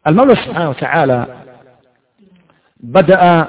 المولى سبحانه وتعالى بدأ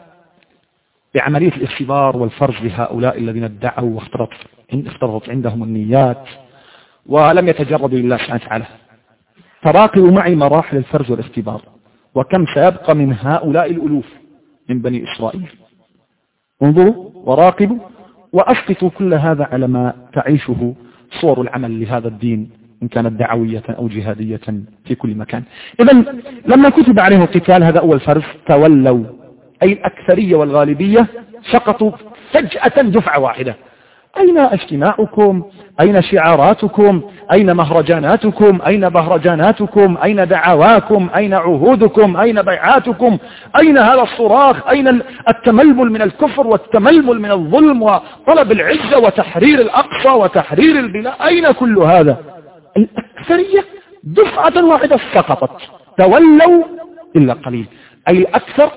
بعملية الاختبار والفرز لهؤلاء الذين ادعوا واختلطت عندهم النيات ولم يتجردوا لله سبحانه وتعالى. فراقبوا معي مراحل الفرز والاختبار وكم سيبقى من هؤلاء الألوف من بني إسرائيل. انظروا وراقبوا وأسقطوا كل هذا على ما تعيشه صور العمل لهذا الدين إن كانت دعوية أو جهادية في كل مكان. إذن لما كتب عليهم القتال هذا أول فرز تولوا، أي الأكثرية والغالبية سقطوا فجأة دفعة واحدة. أين اجتماعكم؟ أين شعاراتكم؟ أين مهرجاناتكم؟ أين بهرجاناتكم؟ أين دعواكم؟ أين عهودكم؟ أين بيعاتكم؟ أين هذا الصراخ؟ أين التململ من الكفر والتململ من الظلم وطلب العزة وتحرير الأقصى وتحرير البلاد؟ أين كل هذا؟ الأكثرية دفعة واحدة سقطت، تولوا إلا قليل، أي الأكثر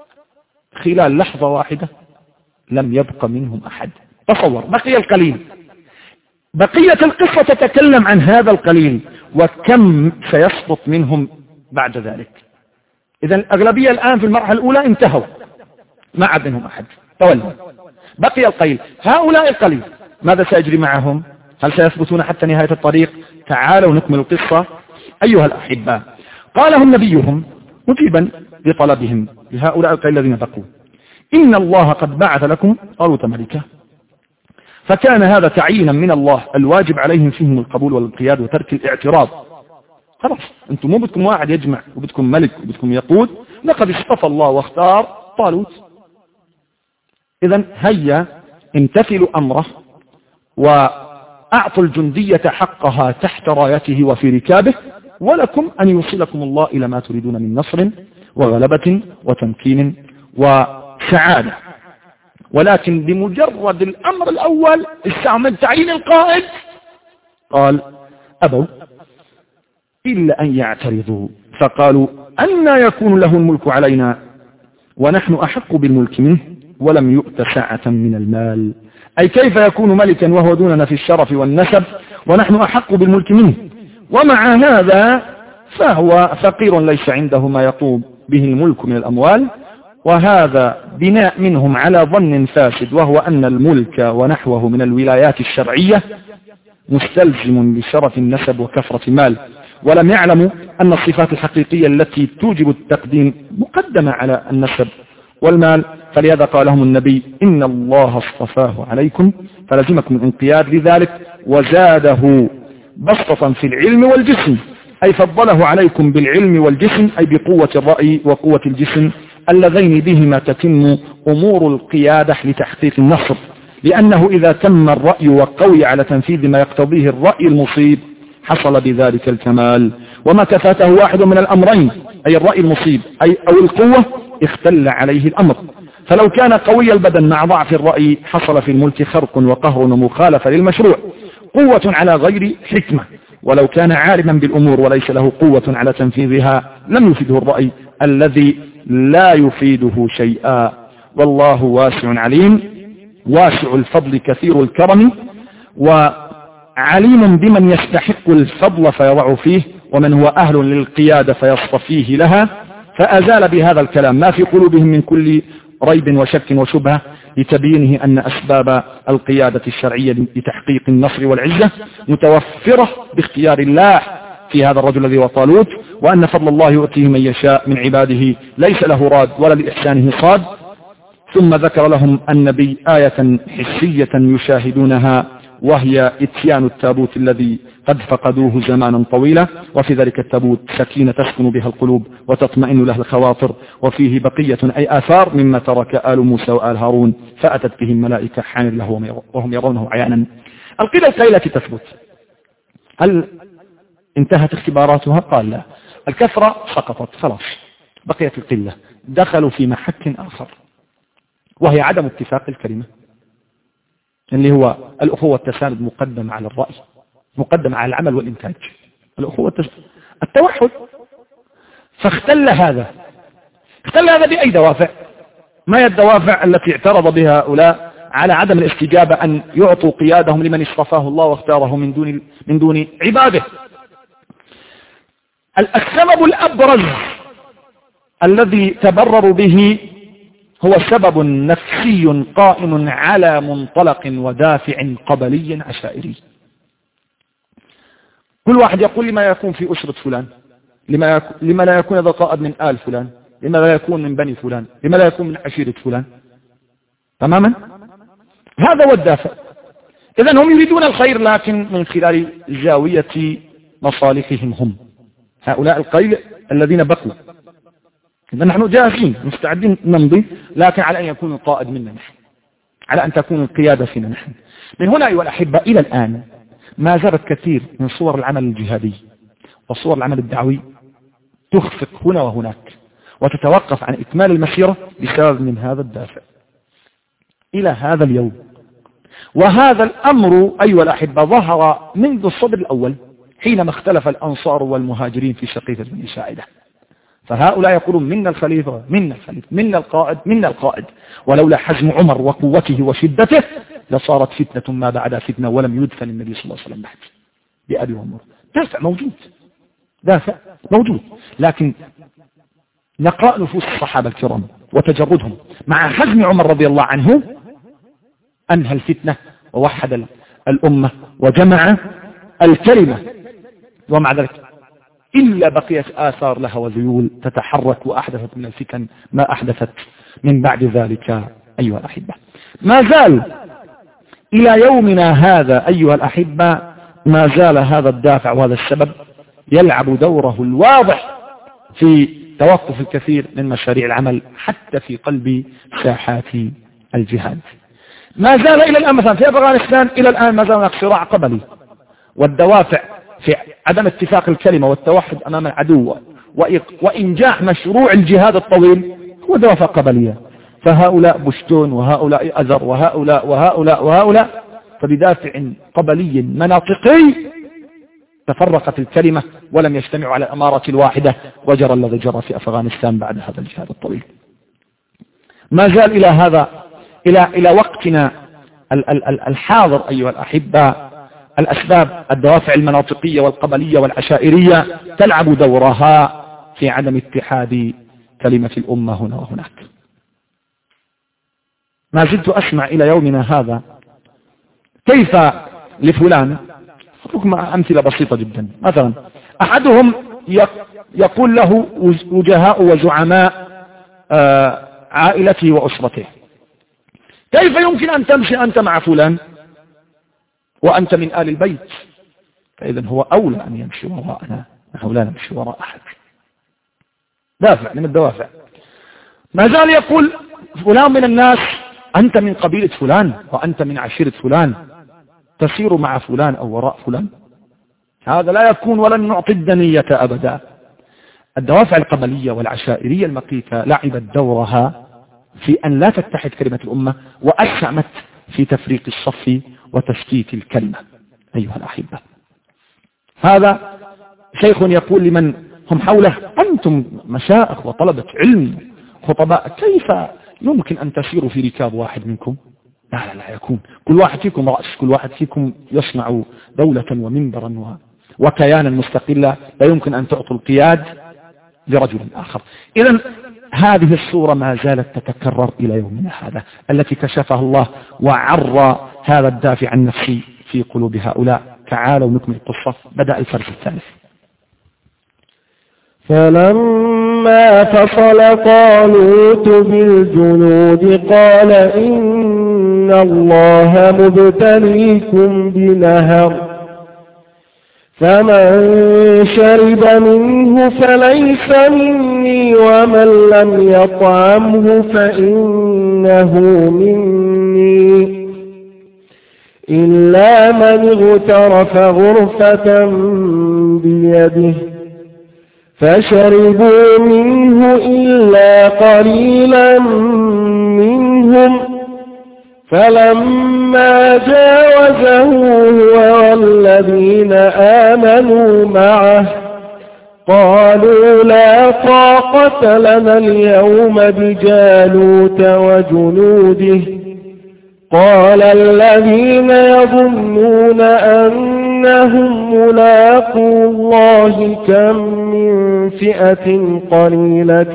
خلال لحظة واحدة لم يبق منهم أحد. تصور، بقي القليل. بقية القصة تتكلم عن هذا القليل وكم سيسقط منهم بعد ذلك. إذا الأغلبية الآن في المرحلة الأولى انتهوا، ما عاد منهم أحد، تولوا. بقي القليل. هؤلاء القليل ماذا سيجري معهم؟ هل سيثبتون حتى نهاية الطريق؟ تعالوا نكمل القصة أيها الأحباء. قالهم نبيهم مجيبا لطلبهم لهؤلاء القليل الذين بقوا: إن الله قد بعث لكم طالوت ملكا. فكان هذا تعيينا من الله الواجب عليهم فيهم القبول والانقياد وترك الاعتراض. خلاص انتم مو بدكم واحد يجمع وبدكم ملك وبدكم يقود، لقد اصطفى الله واختار طالوت. إذن هيا امتثلوا أمره وأعطوا الجندية حقها تحت رايته وفي ركابه، ولكم أن يوصلكم الله إلى ما تريدون من نصر وغلبة وتمكين وسعادة. ولكن بمجرد الأمر الأول استعمل تعيين القائد قال أبوا إلا أن يعترضوا، فقالوا أن يكون له الملك علينا ونحن أحق بالملك منه ولم يؤت سعة من المال. أي كيف يكون ملكا وهو دوننا في الشرف والنسب ونحن أحق بالملك منه، ومع هذا فهو فقير ليس عنده ما يطوب به الملك من الأموال. وهذا بناء منهم على ظن فاسد، وهو أن الملك ونحوه من الولايات الشرعية مستلزم لشرف النسب وكثرة مال، ولم يعلموا أن الصفات الحقيقية التي توجب التقديم مقدمة على النسب والمال. فلهذا قال لهم النبي: إن الله اصطفاه عليكم فلزمكم الانقياد لذلك وزاده بسطة في العلم والجسم، أي فضله عليكم بالعلم والجسم، أي بقوة الرأي وقوة الجسم اللذين بهما تتم أمور القيادة لتحقيق النصر. لأنه إذا تم الرأي وقوي على تنفيذ ما يقتضيه الرأي المصيب حصل بذلك الكمال. وما كفاته واحد من الأمرين، أي الرأي المصيب أو القوة، اختل عليه الأمر. فلو كان قوي البدن مع ضعف الرأي حصل في الملك خرق وقهر ومخالفة للمشروع، قوة على غير حكمة. ولو كان عالما بالأمور وليس له قوة على تنفيذها لم يفيده الرأي الذي لا يفيده شيئا. والله واسع عليم، واسع الفضل كثير الكرم، وعليم بمن يستحق الفضل فيضع فيه، ومن هو أهل للقيادة فيصطفيه لها. فأزال بهذا الكلام ما في قلوبهم من كل ريب وشك وشبهة لتبيينه أن أسباب القيادة الشرعية لتحقيق النصر والعزة متوفرة باختيار الله في هذا الرجل الذي هو طالوت، وأن فضل الله يؤتيه من يشاء من عباده ليس له راد ولا لإحسانه صاد. ثم ذكر لهم النبي آية حسية يشاهدونها، وهي إتيان التابوت الذي قد فقدوه زمانا طويلا، وفي ذلك التابوت سكينة تسكن بها القلوب وتطمئن له الخواطر، وفيه بقية أي آثار مما ترك آل موسى وآل هارون، فأتت به الملائكة حامل له وهم يرونه عيانا. القلة القليلة تثبت. هل انتهت اختباراتها؟ قال لا، الكثرة سقطت خلاص، بقيت القلة، دخلوا في محك آخر وهي عدم اتفاق الكلمة، اللي هو الأخوة التساند مقدم على الرأي، مقدم على العمل والإنتاج. الأخوة التوحد. فاختل هذا بأي دوافع؟ ما هي الدوافع التي اعترض بها هؤلاء على عدم الاستجابة أن يعطوا قيادهم لمن اصطفاه الله واختاره من دون عباده؟ السبب الأبرز الذي تبرر به هو سبب نفسي قائم على منطلق ودافع قبلي عشائري. كل واحد يقول لما يكون في أسرة فلان، لما لا يكون هذا قائد من آل فلان، لما لا يكون من بني فلان، لما لا يكون من عشيرة فلان. تماما هذا هو الدافع. إذن هم يريدون الخير لكن من خلال زاوية مصالحهم هم، هؤلاء القليل الذين بقوا. إذن نحن جاهزين مستعدين نمضي، لكن على أن يكون القائد منا نحن، على أن تكون القيادة فينا نحن. من هنا أيها الأحبة إلى الآن ما زالت كثير من صور العمل الجهادي وصور العمل الدعوي تخفق هنا وهناك وتتوقف عن إكمال المسيرة بسبب من هذا الدافع إلى هذا اليوم. وهذا الأمر أيها الأحبة ظهر منذ الصدر الأول حينما اختلف الأنصار والمهاجرين في سقيفة بني ساعدة. فهؤلاء يقولون منا الخليفة، منا الخليفة، منا القائد، منا القائد، ولولا حزم عمر وقوته وشدته لصارت فتنة ما بعد فتنة ولم يدفن النبي صلى الله عليه وسلم بعد بأبي وأمه. دافع موجود، دافع موجود، لكن نقاء نفوس الصحابة الكرام وتجردهم مع حزم عمر رضي الله عنه أنهى الفتنة ووحد الأمة وجمع الكلمة. ومع ذلك إلا بقيت آثار لها وذيول تتحرك وأحدثت من الفتن ما أحدثت من بعد ذلك. أيها الأحبة ما زال إلى يومنا هذا أيها الأحبة ما زال هذا الدافع وهذا السبب يلعب دوره الواضح في توقف الكثير من مشاريع العمل حتى في قلب ساحات الجهاد. ما زال إلى الآن مثلا في أفغانستان إلى الآن ما زال هناك صراع قبلي، والدوافع في عدم اتفاق الكلمة والتوحد أمام العدو وإنجاح مشروع الجهاد الطويل هو دوافع قبلية. فهؤلاء بشتون وهؤلاء أذر وهؤلاء وهؤلاء وهؤلاء، فبدافع قبلي مناطقي تفرقت الكلمة ولم يجتمعوا على الأمارة الواحدة، وجرى الذي جرى في أفغانستان بعد هذا الجهاد الطويل. ما زال إلى هذا إلى وقتنا الحاضر أيها الأحبة الأسباب الدوافع المناطقية والقبلية والعشائرية تلعب دورها في عدم اتحاد كلمة الأمة هنا وهناك. ما زلت أسمع إلى يومنا هذا كيف لفلان، أترك مع أمثلة بسيطة جدا. مثلا أحدهم يقول له وجهاء وزعماء عائلته وأسرته: كيف يمكن أن تمشي أنت مع فلان وأنت من آل البيت؟ فإذن هو أولى أن يمشي وراءنا، نحن لا نمشي وراء أحد. دافع من الدوافع. ما زال يقول فلان من الناس: أنت من قبيلة فلان وأنت من عشيرة فلان، تسير مع فلان أو وراء فلان. هذا لا يكون ولن نعطي الدنية أبدا. الدوافع القبلية والعشائرية المقيتة لعبت دورها في أن لا تتحد كلمة الأمة، وأسهمت في تفريق الصف وتشتيت الكلمة. أيها الأحبة هذا شيخ يقول لمن هم حوله: أنتم مشائخ وطلبة علم خطباء، كيف يمكن أن تسيروا في ركاب واحد منكم؟ لا يكون. كل واحد فيكم رأس، كل واحد فيكم يصنع دولة ومنبرا وكيانا مستقلا، لا يمكن أن تعطوا القياد لرجل آخر. إذن هذه الصورة ما زالت تتكرر إلى يومنا هذا، التي كشفها الله وعرى هذا الدافع النفسي في قلوب هؤلاء. تعالوا نكمل القصة. بدأ الفرد الثالث. فلما فصل طالوت بالجنود قال: إن الله مبتليكم بنهر، فمن شرب منه فليس مني، ومن لم يطعمه فإنه مني، إلا من اغترف غرفة بيده، فشربوا منه إلا قليلا منهم، فلما جاوزه هو والذين آمنوا معه قالوا: لا طاقة لنا اليوم بجالوت وجنوده. قال الذين يظنون إنهم ملاقو الله كم من فئة قليلة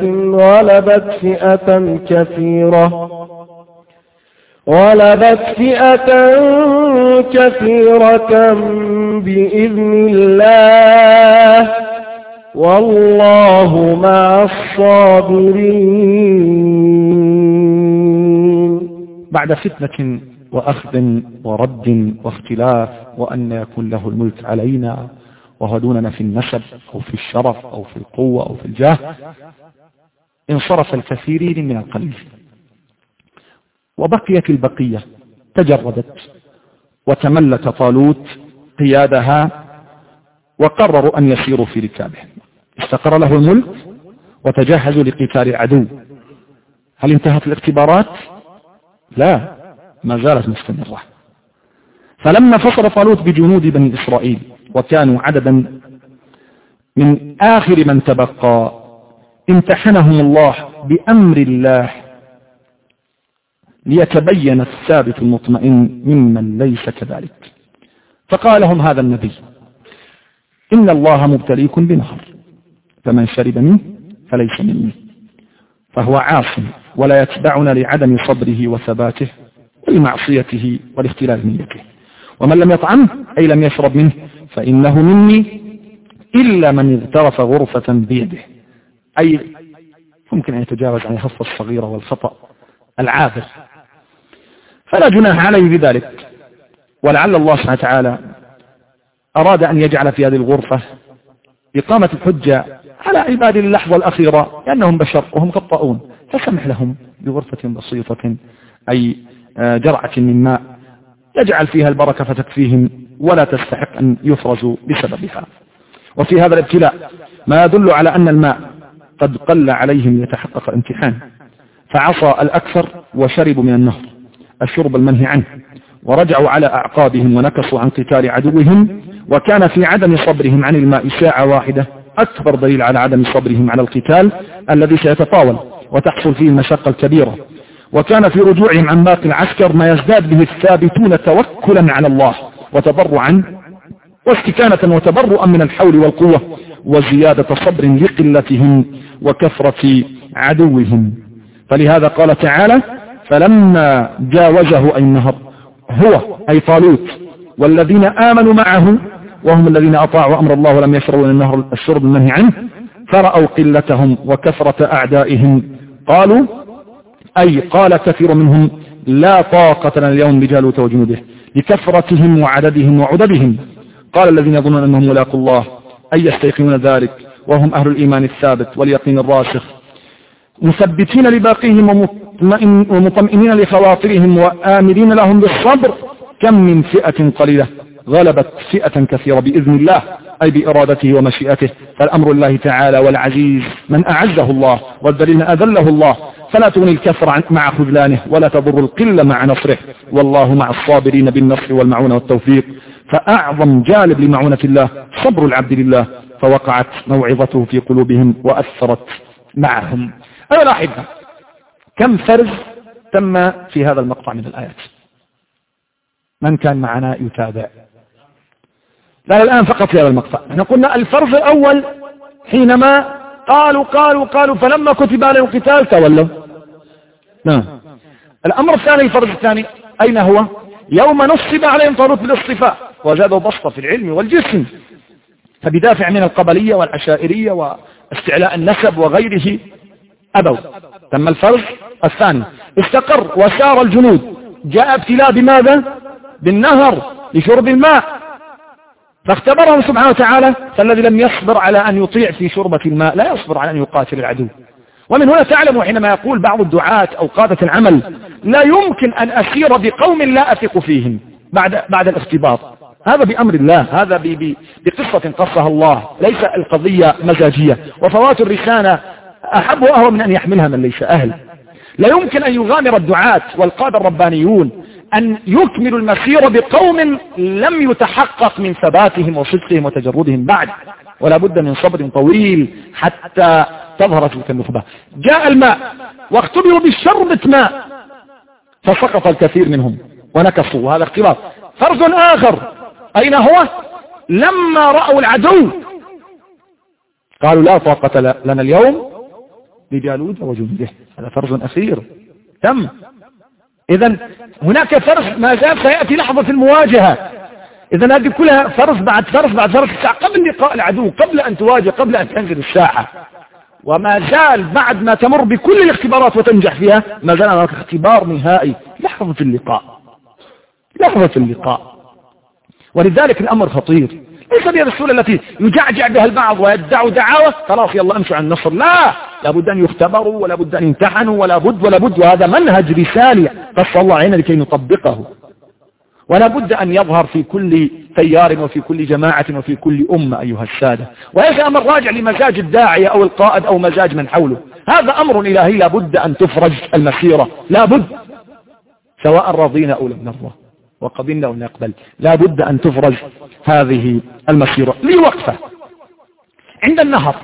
غلبت فئة كثيرة بإذن الله والله مع الصابرين. بعد فتنة وأخذ ورد واختلاف وأن يكون له الملك علينا وهو دوننا في النسب أو في الشرف أو في القوة أو في الجاه، انصرف الكثيرين من القليل وبقيت البقية تجردت وتملك طالوت قيادها وقرروا أن يسيروا في ركابه. استقر له الملك وتجهزوا لقتال العدو. هل انتهت الاختبارات؟ لا، ما زالت مستمرة. فلما فصل طالوت بجنود بني إسرائيل وكانوا عددا من آخر من تبقى، امتحنهم الله بأمر الله ليتبين الثابت المطمئن ممن ليس كذلك. فقال لهم هذا النبي: إن الله مبتليكم بنهر، فمن شرب منه فليس مني، فهو عاصم ولا يتبعنا لعدم صبره وثباته ولمعصيته والاختلال نيته، ومن لم يطعمه أي لم يشرب منه فإنه مني إلا من اغترف غرفة بيده، أي ممكن أن يتجاوز عن الخطأ الصغيرة والخطأ العابر، فلا جناح عليه بذلك. ولعل الله سبحانه وتعالى أراد أن يجعل في هذه الغرفة إقامة الحجة على عباد اللحظة الأخيرة، لأنهم بشر وهم خطاؤون، فسمح لهم بغرفة بسيطة أي جرعة من ماء يجعل فيها البركة فتكفيهم ولا تستحق أن يفرزوا بسببها. وفي هذا الابتلاء ما يدل على أن الماء قد قل عليهم ليتحقق الامتحان، فعصى الأكثر وشربوا من النهر الشرب المنهي عنه، ورجعوا على أعقابهم ونكصوا عن قتال عدوهم، وكان في عدم صبرهم عن الماء ساعة واحدة أكبر دليل على عدم صبرهم على القتال الذي سيتطاول وتحصل فيه المشقة الكبيرة. وكان في رجوعهم عن باقي العسكر ما يزداد به الثابتون توكلا على الله وتضرعا واستكانة وتبرؤا من الحول والقوة، وزيادة صبر لقلتهم وكثرة عدوهم. فلهذا قال تعالى: فلما جاوزه أي النهر هو أي طالوت والذين آمنوا معه، وهم الذين أطاعوا أمر الله ولم يشربوا من النهر الشرب المنهي عنه، فرأوا قلتهم وكثرة أعدائهم قالوا، أي قال كثير منهم: لا طاقة لنا اليوم بجالوت وجنوده، لكثرتهم وعددهم وعددهم. قال الذين يظنون أنهم ملاقوا الله أي يستيقنون ذلك وهم أهل الإيمان الثابت واليقين الراسخ، مثبتين لباقيهم ومطمئنين لخواطرهم وآمرين لهم بالصبر، كم من فئة قليلة غلبت فئة كثيرة بإذن الله أي بإرادته ومشيئته. فالأمر الله تعالى، والعزيز من أعزه الله والذليل من أذله الله، فلا تغني الكثرة مع خذلانه ولا تضر القلة مع نصره، والله مع الصابرين بالنصر والمعونة والتوفيق. فأعظم جالب لمعونة الله صبر العبد لله، فوقعت موعظته في قلوبهم وأثرت معهم. أنا لاحظها كم فرز تم في هذا المقطع من الآيات. من كان معنا يتابع؟ لا الآن فقط في هذا المقطع. احنا قلنا الفرز الأول حينما قالوا فلما كتب عليهم القتال تولوا. نعم. الأمر الثاني، الفرز الثاني أين هو؟ يوم نصب عليهم طالوت بالاصطفاء وزادوا بسطة في العلم والجسم، فبدافع من القبلية والعشائرية واستعلاء النسب وغيره أبوا. تم الفرز الثاني، استقر وسار الجنود، جاء ابتلاء بماذا؟ بالنهر لشرب الماء، فاختبرهم سبحانه وتعالى. فالذي لم يصبر على أن يطيع في شربة الماء لا يصبر على أن يقاتل العدو. ومن هنا تعلم حينما يقول بعض الدعاة أو قادة العمل: لا يمكن أن أسير بقوم لا أثق فيهم بعد الاختبار، هذا بأمر الله، هذا بقصة قصها الله، ليس القضية مزاجية، وفوات الرسالة أحب وأهوى من أن يحملها من ليس أهل. لا يمكن أن يغامر الدعاة والقادة الربانيون أن يكملوا المسير بقوم لم يتحقق من ثباتهم وصدقهم وتجردهم بعد، ولا بد من صبر طويل حتى تظهر تلك النخبة. جاء الماء واختبروا بشربة ماء فسقط الكثير منهم ونكصوا، وهذا اختبار. فرز آخر أين هو؟ لما رأوا العدو قالوا لا طاقة لنا اليوم بجالوت وجنده. هذا فرض أخير تم. إذن هناك فرض ما زال سيأتي لحظة المواجهة. إذن هذه كلها فرض بعد فرض بعد فرض قبل لقاء العدو، قبل أن تواجه، قبل أن تنزل الساحة. وما زال بعد ما تمر بكل الاختبارات وتنجح فيها ما زال هناك اختبار نهائي، لحظة اللقاء، لحظة اللقاء. ولذلك الأمر خطير، ليس بهذه السورة التي يجعجع بها البعض ويدعوا دعاوة خلاص يلا امشوا عن النصر. لا، لابد أن يختبروا ولا بد أن يمتحنوا ولا بد، وهذا منهج رسالي قص الله علينا لكي نطبقه. ولا بد أن يظهر في كل تيار وفي كل جماعة وفي كل أمة أيها السادة. وهذا أمر راجع لمزاج الداعية أو القائد أو مزاج من حوله. هذا أمر إلهي لا بد أن تفرج المسيرة، لا بد، سواء رضينا أو لم نرضى وقبلنا أو نقبل، لا بد أن تفرج هذه المسيرة. لي وقفة عند النهر.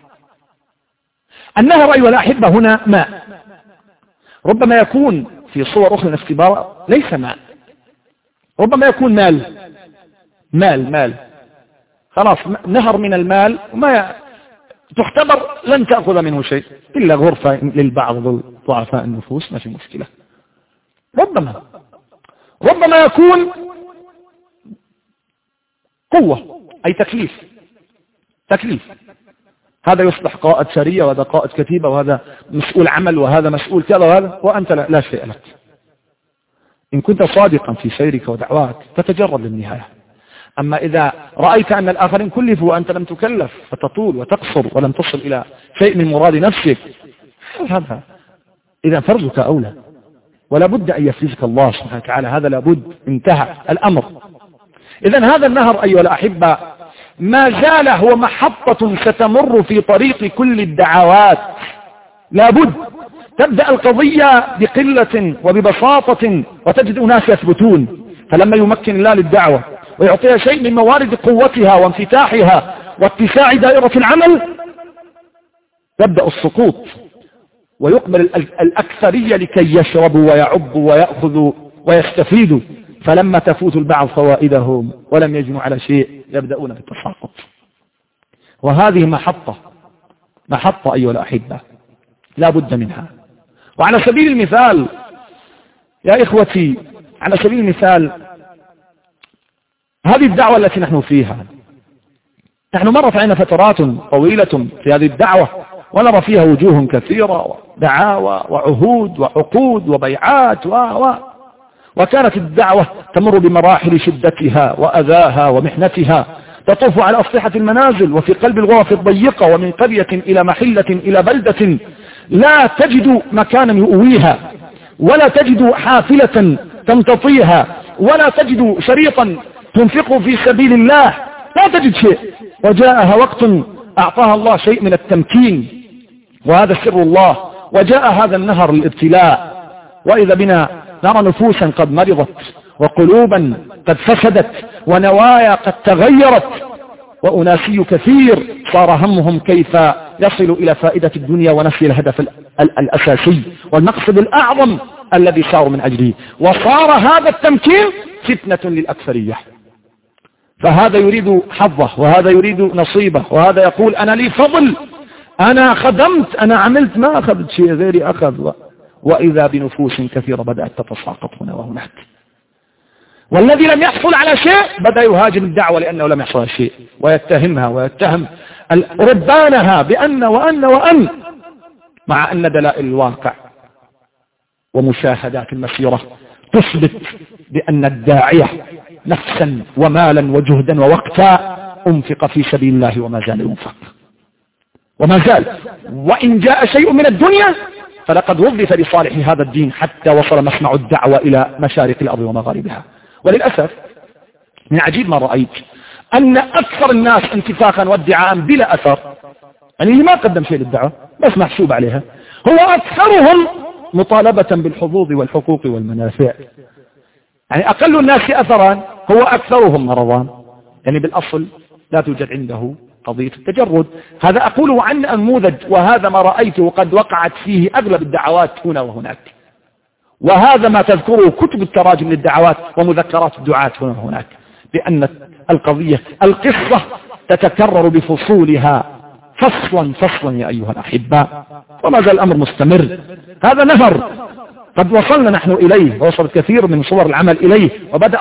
النهر أيها الأحبة هنا ماء، ربما يكون في صور أخرى الاختبار ليس ماء، ربما يكون مال خلاص، نهر من المال وما تختبر لن تأخذ منه شيء إلا غرفة للبعض ضعفاء النفوس، ما في مشكلة. ربما يكون قوة أي تكليف، هذا يصبح قائد سرية وهذا قائد كتيبة وهذا مسؤول عمل وهذا مسؤول كذا وهذا، وأنت لا شيء لك. إن كنت صادقا في سيرك ودعواك فتجرد للنهاية. أما إذا رأيت أن الآخرين كلفوا وأنت لم تكلف فتطول وتقصر ولم تصل إلى شيء من مراد نفسك، هذا إذا فرزك أولى، ولا بد أن يفرزك الله سبحانه وتعالى، هذا لابد، انتهى الأمر. إذن هذا النهر أيها الأحبة ما زال هو محطة ستمر في طريق كل الدعوات. لابد تبدأ القضية بقلة وببساطة وتجد أناس يثبتون، فلما يمكن الله للدعوة ويعطيها شيء من موارد قوتها وانفتاحها واتساع دائرة العمل تبدأ السقوط، ويقبل الأكثرية لكي يشربوا ويعبوا ويأخذوا ويستفيدوا، فلما تفوت البعض فوائدهم ولم يجنوا على شيء يبدأون بالتساقط. وهذه محطة أيها الأحبة لا بد منها. وعلى سبيل المثال يا إخوتي، على سبيل المثال هذه الدعوة التي نحن فيها، نحن مرت علينا فترات طويلة في هذه الدعوة ونرى فيها وجوه كثيرة ودعاوى وعهود وعقود وبيعات وكانت الدعوة تمر بمراحل شدتها وأذاها ومحنتها، تطوف على أسطحة المنازل وفي قلب الغرف الضيقة، ومن قرية إلى محلة إلى بلدة لا تجد مكانا يؤويها، ولا تجد حافلة تمتطيها، ولا تجد شريطا تنفقه في سبيل الله، لا تجد شيء. وجاءها وقت أعطاها الله شيء من التمكين، وهذا سر الله. وجاء هذا النهر الابتلاء، وإذا بنا نرى نفوسا قد مرضت وقلوبا قد فسدت ونوايا قد تغيرت، وأناسي كثير صار همهم كيف يصلوا إلى فائدة الدنيا ونسي الهدف الأساسي والمقصد الأعظم الذي صار من أجله، وصار هذا التمكين فتنة للأكثرية. فهذا يريد حظه وهذا يريد نصيبه، وهذا يقول أنا لي فضل، أنا خدمت، أنا عملت، ما أخذت شيء غيري أخذ. وإذا بنفوس كثيرة بدأت تتساقط هنا وهناك، والذي لم يحصل على شيء بدأ يهاجم الدعوة لأنه لم يحصل شيء، ويتهمها ويتهم ربانها بأن وأن، مع أن دلائل الواقع ومشاهدات المسيرة تثبت بأن الداعية نفسا ومالا وجهدا ووقتا أنفق في سبيل الله وما زال ينفق وما زال، وإن جاء شيء من الدنيا فلقد وظف لصالح هذا الدين حتى وصل مسمع الدعوة إلى مشارق الأرض ومغاربها. وللأسف من عجيب ما رأيت أن أكثر الناس انتفاخا وادعاء بلا أثر، يعني اللي ما قدم شيء للدعوة بس محسوب عليها، هو أكثرهم مطالبة بالحظوظ والحقوق والمنافع. يعني أقل الناس أثرا هو أكثرهم مرضان، يعني بالأصل لا توجد عنده قضية التجرد. هذا أقوله عن نموذج، وهذا ما رأيته قد وقعت فيه أغلب الدعوات هنا وهناك، وهذا ما تذكره كتب التراجم للدعوات ومذكرات الدعاة هنا وهناك. لأن القصة تتكرر بفصولها فصلا يا أيها الأحباء، وما زال الأمر مستمر. هذا نهر قد وصلنا نحن إليه، ووصل كثير من صور العمل إليه، وبدأ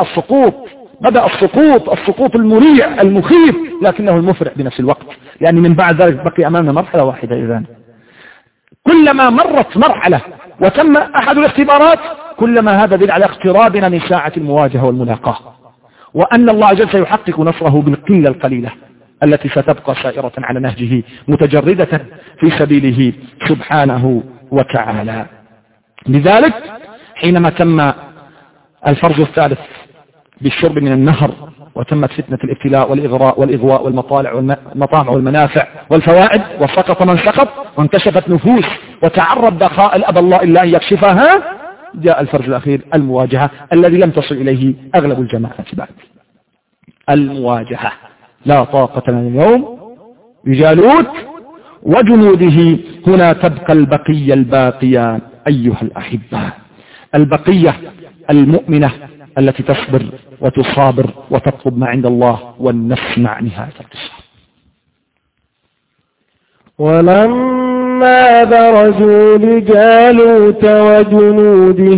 السقوط المريع المخيف، لكنه المفرح بنفس الوقت، لأن من بعد ذلك بقي أمامنا مرحلة واحدة. إذن كلما مرت مرحلة وتم أحد الاختبارات، كلما هذا دليل على اقترابنا من ساعة المواجهة والملاقاة، وأن الله عز وجل سيحقق نصره بالقلة القليلة التي ستبقى سائرة على نهجه متجردة في سبيله سبحانه وتعالى. لذلك حينما تم الفرج الثالث بالشرب من النهر، وتمت فتنة الابتلاء والإغراء والإغواء والمطامع والمنافع والفوائد، وسقط من سقط، وانكشفت نفوس وتعرض دخائل أبى الله إلا أن يكشفها، جاء الفرج الأخير، المواجهة، الذي لم تصل إليه أغلب الجماعة بعد. المواجهة لا طاقة لنا اليوم بجالوت وجنوده. هنا تبقى البقية الباقية أيها الأحباء، البقية المؤمنة التي تصبر وتصابر وتطلب ما عند الله، ونسمع نهاية القصة. ولما برزوا لجالوت وجنوده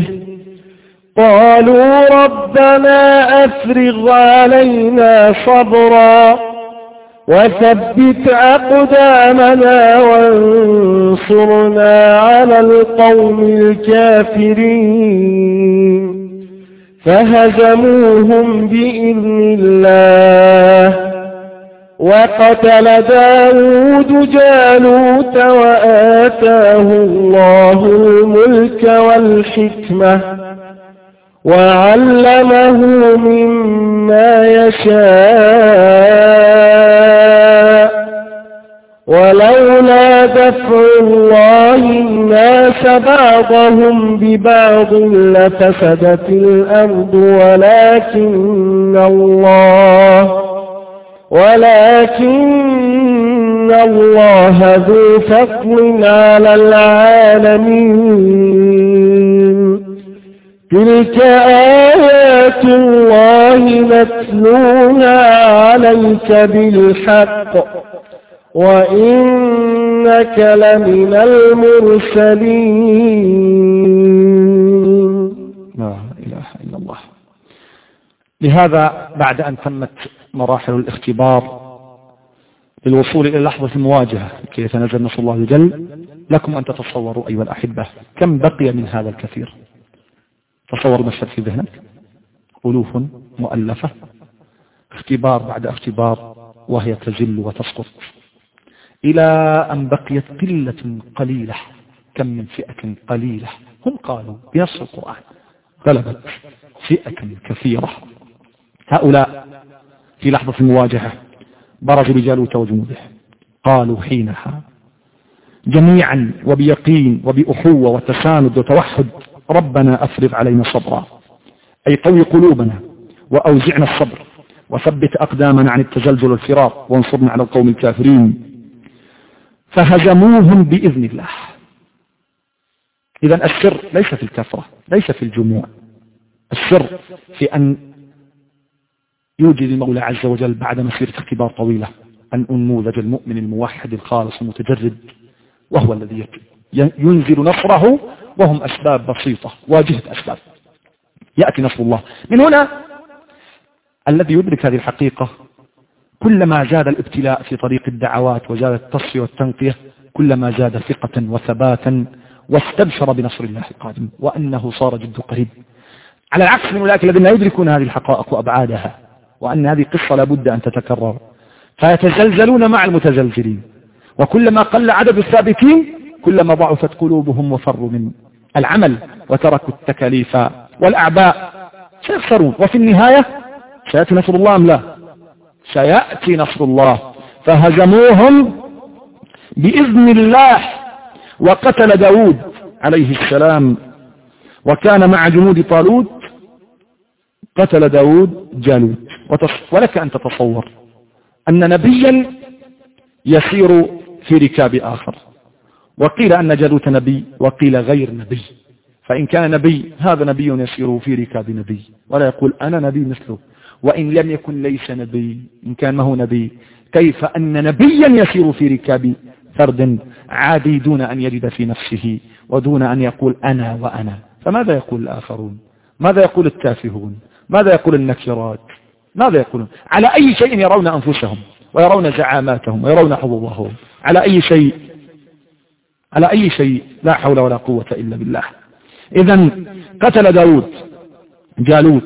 قالوا ربنا أفرغ علينا صبرا وثبت أقدامنا وانصرنا على القوم الكافرين. فهزموهم بإذن الله، وقتل داود جالوت وآتاه الله الملك والحكمة وعلمه مما يشاء. ولولا دفع الله الناس بعضهم ببعض لفسدت الأرض ولكن الله ذو فضل على العالمين. تلك آيات الله نتلوها عليك بالحق وإنك لمن المرسلين. لا إله إلا الله. لهذا بعد أن تمت مراحل الاختبار للوصول إلى لحظة المواجهة كي يتنزل نصر الله الجل، لكم أن تتصوروا أيها الأحبة كم بقي من هذا الكثير. تصور مشهد في ذهنك، ألوف مؤلفة، اختبار بعد اختبار، وهي تزل وتسقط إلى أن بقيت قلة قليلة. كم من فئة قليلة، هم قالوا بنص القرآن، غلبت فئة كثيرة. هؤلاء في لحظة المواجهة برزوا لجالوت وجنوده، قالوا حينها جميعا وبيقين وبأخوة وتساند وتوحد: ربنا أفرغ علينا صبرا، أي قوي قلوبنا وأوزعنا الصبر وثبت أقدامنا عن التزلزل والفرار وانصرنا على القوم الكافرين. فهزموهم بإذن الله. إذن السر ليس في الكثرة، ليس في الجموع، السر في أن يوجد المولى عز وجل بعد مسيرة اختبار طويلة أن أنموذج المؤمن الموحد الخالص المتجرد، وهو الذي ينزل نصره، وهم أسباب بسيطة، واجهة أسباب. يأتي نصر الله. من هنا الذي يدرك هذه الحقيقة كلما زاد الابتلاء في طريق الدعوات وزاد التصفية والتنقية، كلما زاد ثقة وثباتا واستبشر بنصر الله القادم وأنه صار جد قريب، على العكس من أولئك الذين لا يدركون هذه الحقائق وأبعادها، وأن هذه قصة لابد أن تتكرر، فيتزلزلون مع المتزلزلين. وكلما قل عدد الثابتين كلما ضعفت قلوبهم وفروا من العمل وتركوا التكاليف والأعباء، سيخسرون. وفي النهاية سيأتي نصر الله أم لا؟ سيأتي نصر الله. فهزموهم بإذن الله. وقتل داود عليه السلام، وكان مع جنود طالوت قتل داود جالوت. ولك أن تتصور أن نبيا يسير في ركاب آخر، وقيل أن جالوت نبي وقيل غير نبي. فإن كان نبي هذا نبي يسير في ركاب نبي ولا يقول أنا نبي مثله، وإن لم يكن ليس نبي، إن كان ما هو نبي، كيف أن نبيا يسير في ركاب فرد عادي دون أن يجد في نفسه ودون أن يقول أنا وأنا؟ فماذا يقول الآخرون؟ ماذا يقول التافهون؟ ماذا يقول النكرات؟ ماذا يقولون؟ على أي شيء يرون أنفسهم ويرون زعاماتهم ويرون حظوظهم؟ على أي شيء؟ على أي شيء؟ لا حول ولا قوة إلا بالله. إذن قتل داود جالوت،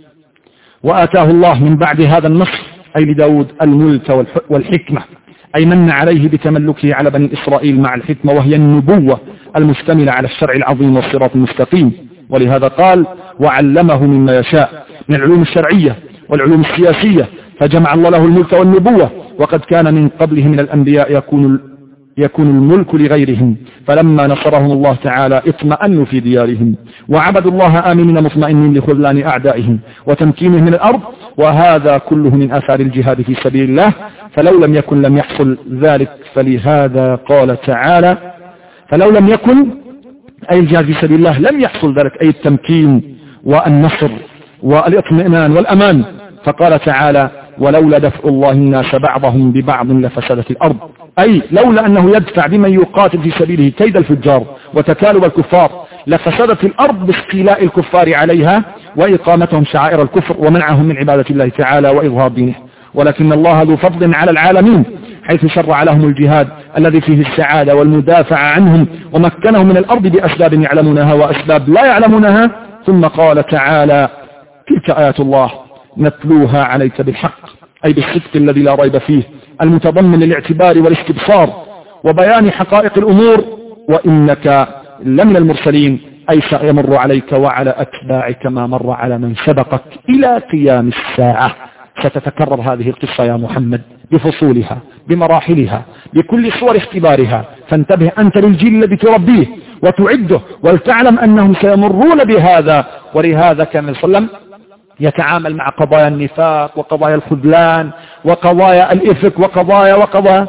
وآتاه الله من بعد هذا النصر أي لداود الملك والحكمة، أي من عليه بتملكه على بني إسرائيل مع الحكمة، وهي النبوة المشتملة على الشرع العظيم والصراط المستقيم. ولهذا قال وعلمه مما يشاء من العلوم الشرعية والعلوم السياسية، فجمع الله له الملك والنبوة، وقد كان من قبله من الأنبياء يكون الملك لغيرهم، فلما نصرهم الله تعالى اطمأنوا في ديارهم وعبدوا الله آمنين مطمئنين لخذلان أعدائهم وتمكينهم من الأرض، وهذا كله من آثار الجهاد في سبيل الله. فلو لم يكن لم يحصل ذلك، فلهذا قال تعالى فلو لم يكن أي الجهاد في سبيل الله لم يحصل ذلك، أي التمكين والنصر والاطمئنان والأمان. فقال تعالى ولولا دفع الله الناس بعضهم ببعض لفسدت الأرض، أي لولا أنه يدفع بمن يقاتل في سبيله كيد الفجار وتكالب الكفار لفسدت الأرض باستيلاء الكفار عليها وإقامتهم شعائر الكفر ومنعهم من عبادة الله تعالى وإظهار دينه. ولكن الله ذو فضل على العالمين حيث شرع لهم الجهاد الذي فيه السعادة والمدافع عنهم، ومكنهم من الأرض بأسباب يعلمونها وأسباب لا يعلمونها. ثم قال تعالى تلك آيات الله نتلوها عليك بالحق، أي بالصدق الذي لا ريب فيه، المتضمن للاعتبار والاستبصار وبيان حقائق الأمور، وإنك لمن المرسلين، أي سيمر عليك وعلى أتباعك ما مر على من سبقك إلى قيام الساعة. ستتكرر هذه القصة يا محمد بفصولها بمراحلها بكل صور اختبارها، فانتبه أنت للجيل الذي تربيه وتعده، ولتعلم أنهم سيمرون بهذا. ولهذا كان صلى الله عليه وسلم يتعامل مع قضايا النفاق وقضايا الخذلان وقضايا الإفك وقضايا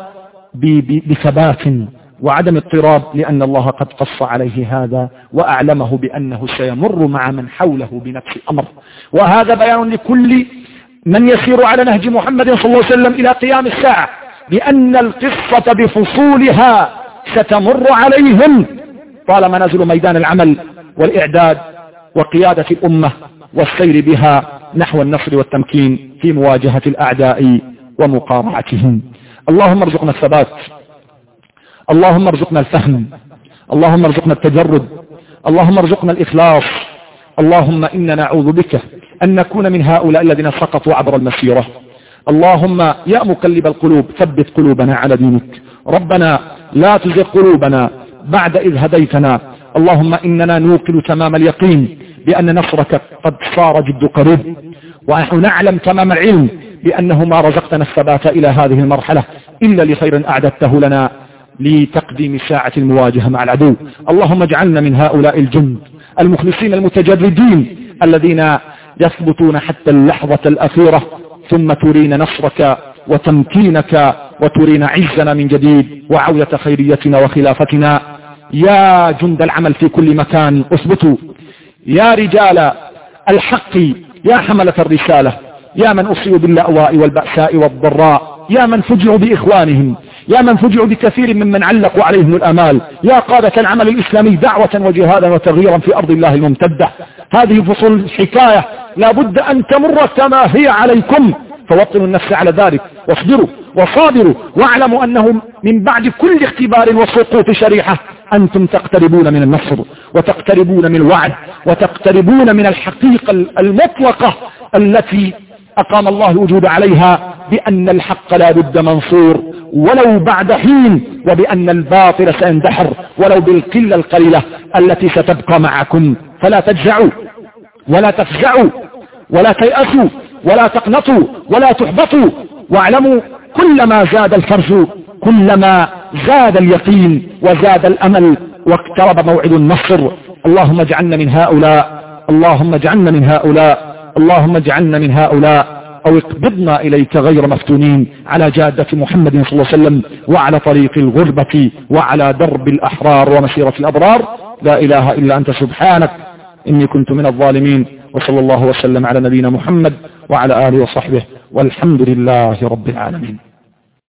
بثبات وعدم اضطراب، لأن الله قد قص عليه هذا وأعلمه بأنه سيمر مع من حوله بنفس الأمر. وهذا بيان لكل من يسير على نهج محمد صلى الله عليه وسلم إلى قيام الساعة، بأن القصة بفصولها ستمر عليهم طالما نزلوا ميدان العمل والإعداد وقيادة الأمة والسير بها نحو النصر والتمكين في مواجهة الأعداء ومقارعتهم. اللهم ارزقنا الثبات، اللهم ارزقنا الفهم، اللهم ارزقنا التجرد، اللهم ارزقنا الإخلاص. اللهم إنا نعوذ بك أن نكون من هؤلاء الذين سقطوا عبر المسيرة. اللهم يا مقلب القلوب ثبت قلوبنا على دينك. ربنا لا تزغ قلوبنا بعد إذ هديتنا. اللهم إننا نوقن تمام اليقين بأن نصرك قد صار جد قريب، ونحن نعلم تمام العلم بأنه ما رزقتنا الثبات إلى هذه المرحلة إلا لخير أعددته لنا لتقديم ساعة المواجهة مع العدو. اللهم اجعلنا من هؤلاء الجند المخلصين المتجردين الذين يثبتون حتى اللحظة الأخيرة، ثم ترين نصرك وتمكينك وترين عزنا من جديد وعودة خيريتنا وخلافتنا. يا جند العمل في كل مكان اثبتوا، يا رجال الحق، يا حملة الرسالة، يا من أصيبوا باللأواء والبأساء والضراء، يا من فجعوا بإخوانهم، يا من فجعوا بكثير ممن علقوا عليهم الأمال، يا قادة العمل الإسلامي دعوة وجهادا وتغييرا في أرض الله الممتدة. هذه فصول الحكاية لا بد أن تمر كما هي عليكم، فوطنوا النفس على ذلك واصبروا وصابروا، واعلموا أنه من بعد كل اختبار وسقوط شريحة أنتم تقتربون من النصر وتقتربون من الوعد وتقتربون من الحقيقة المطلقة التي أقام الله الوجود عليها، بأن الحق لا بد منصور ولو بعد حين، وبأن الباطل سيندحر ولو بالقلة القليلة التي ستبقى معكم. فلا تجزعوا ولا تفزعوا ولا تيأسوا ولا تقنطوا ولا تحبطوا، واعلموا كلما زاد الفرج كلما زاد اليقين وزاد الأمل واقترب موعد النصر. اللهم اجعلنا من هؤلاء، اللهم اجعلنا من هؤلاء، اللهم اجعلنا من هؤلاء، أو اقبضنا إليك غير مفتونين على جادة محمد صلى الله عليه وسلم وعلى طريق الغربة وعلى درب الأحرار ومسيرة الأبرار. لا إله إلا أنت سبحانك إني كنت من الظالمين. وصلى الله وسلم على نبينا محمد وعلى آله وصحبه، والحمد لله رب العالمين.